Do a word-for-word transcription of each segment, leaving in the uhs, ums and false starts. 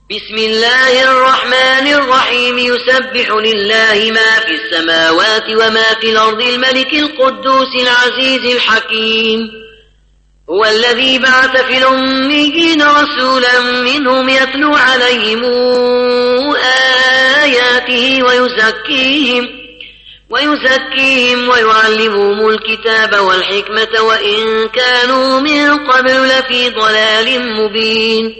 بسم الله الرحمن الرحيم يسبح لله ما في السماوات وما في الأرض الملك القدوس العزيز الحكيم هو الذي بعث في الأميين رسولا منهم يتلو عليهم آياته ويزكيهم ويزكيهم ويعلمهم الكتاب والحكمة وإن كانوا من قبل لفي ضلال مبين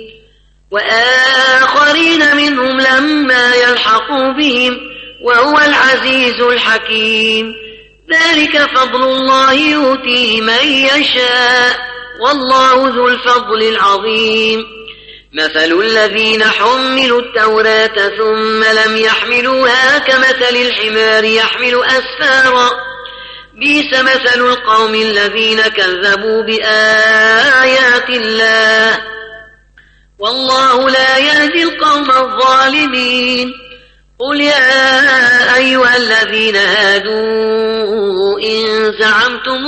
وآخرين منهم لما يلحقوا بهم وهو العزيز الحكيم ذلك فضل الله يؤتيه من يشاء والله ذو الفضل العظيم مثل الذين حملوا التوراة ثم لم يحملوها كمثل الحمار يحمل أسفارا بئس مثل القوم الذين كذبوا بآيات الله والله لا يهدي القوم الظالمين قل يا أيها الذين هادوا إن زعمتم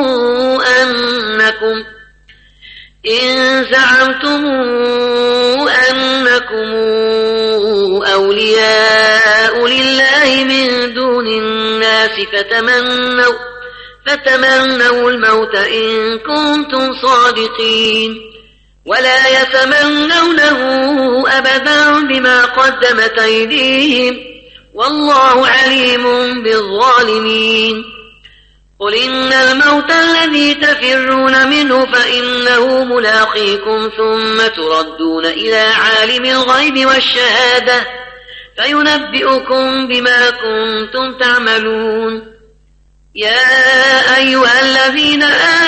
أنكم إن زعمتم أنكم أولياء لله من دون الناس فتمنوا فتمنوا الموت إن كنتم صادقين ولا يتمنونه أبدا بما قدمت أيديهم والله عليم بالظالمين قل إن الموت الذي تفرون منه فإنه ملاقيكم ثم تردون إلى عالم الغيب والشهادة فينبئكم بما كنتم تعملون يا أيها الذين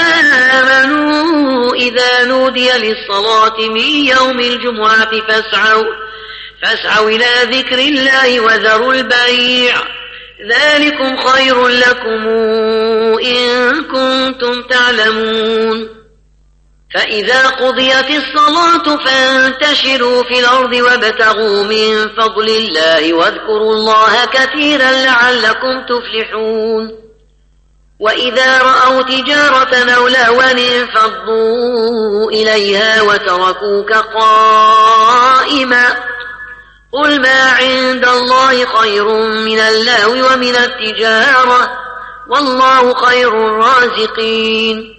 آمنوا إذا نودي للصلاة من يوم الجمعة فاسعوا, فاسعوا إلى ذكر الله وذروا البيع ذلكم خير لكم إن كنتم تعلمون فإذا قضيت الصلاة فانتشروا في الأرض وابتغوا من فضل الله واذكروا الله كثيرا لعلكم تفلحون وإذا رأوا تجارة أو لهوا انفضوا إليها وتركوك قائما قل ما عند الله خير من اللهو ومن التجارة والله خير الرازقين